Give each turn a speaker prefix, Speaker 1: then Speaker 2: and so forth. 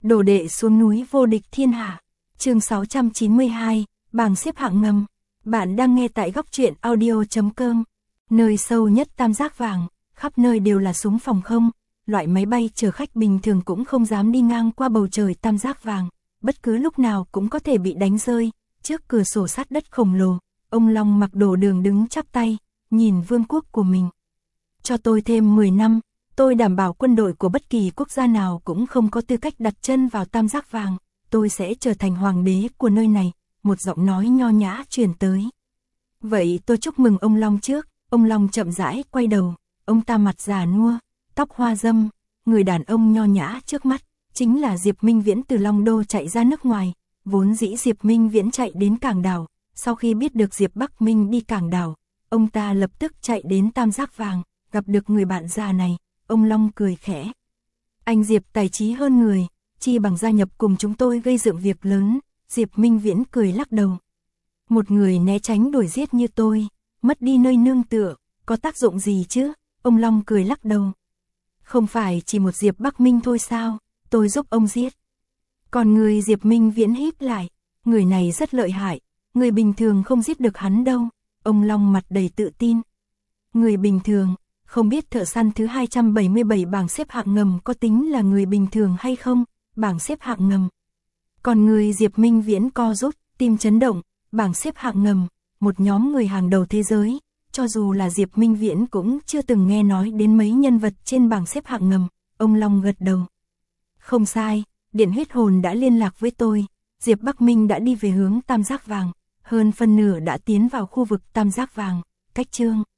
Speaker 1: Đồ đệ xuống núi vô địch thiên hạ. Chương 692, bảng xếp hạng ngầm. Bạn đang nghe tại góc truyện audio.com. Nơi sâu nhất tam giác vàng, khắp nơi đều là súng phòng không, loại máy bay chở khách bình thường cũng không dám đi ngang qua bầu trời tam giác vàng, bất cứ lúc nào cũng có thể bị đánh rơi. Trước cửa sổ sát đất khổng lồ, ông Long mặc đồ đường đứng chắp tay, nhìn vương quốc của mình. Cho tôi thêm 10 năm, tôi đảm bảo quân đội của bất kỳ quốc gia nào cũng không có tư cách đặt chân vào tam giác vàng, tôi sẽ trở thành hoàng đế của nơi này, một giọng nói nho nhã truyền tới. Vậy tôi chúc mừng ông Long trước. Ông Long chậm rãi quay đầu, ông ta mặt già nua, tóc hoa râm, người đàn ông nho nhã trước mắt, chính là Diệp Minh Viễn từ Long Đô chạy ra nước ngoài. Vốn dĩ Diệp Minh Viễn chạy đến Cảng Đảo, sau khi biết được Diệp Bắc Minh đi Cảng Đảo, ông ta lập tức chạy đến tam giác vàng, gặp được người bạn già này, ông Long cười khẽ. Anh Diệp tài trí hơn người, chi bằng gia nhập cùng chúng tôi gây dựng việc lớn. Diệp Minh Viễn cười lắc đầu. Một người né tránh đuổi giết như tôi, mất đi nơi nương tựa, có tác dụng gì chứ? Ông Long cười lắc đầu. Không phải chỉ một Diệp Bắc Minh thôi sao, tôi giúp ông giết. Còn người Diệp Minh Viễn híp lại, người này rất lợi hại, người bình thường không giết được hắn đâu. Ông Long mặt đầy tự tin. Người bình thường, không biết thợ săn thứ 277 bảng xếp hạng ngầm có tính là người bình thường hay không? Bảng xếp hạng ngầm. Còn người Diệp Minh Viễn co rút, tim chấn động, bảng xếp hạng ngầm, một nhóm người hàng đầu thế giới, cho dù là Diệp Minh Viễn cũng chưa từng nghe nói đến mấy nhân vật trên bảng xếp hạng ngầm. Ông Long gật đầu. Không sai, Điện Huyết Hồn đã liên lạc với tôi, Diệp Bắc Minh đã đi về hướng tam giác vàng, hơn phân nửa đã tiến vào khu vực tam giác vàng. Cách chương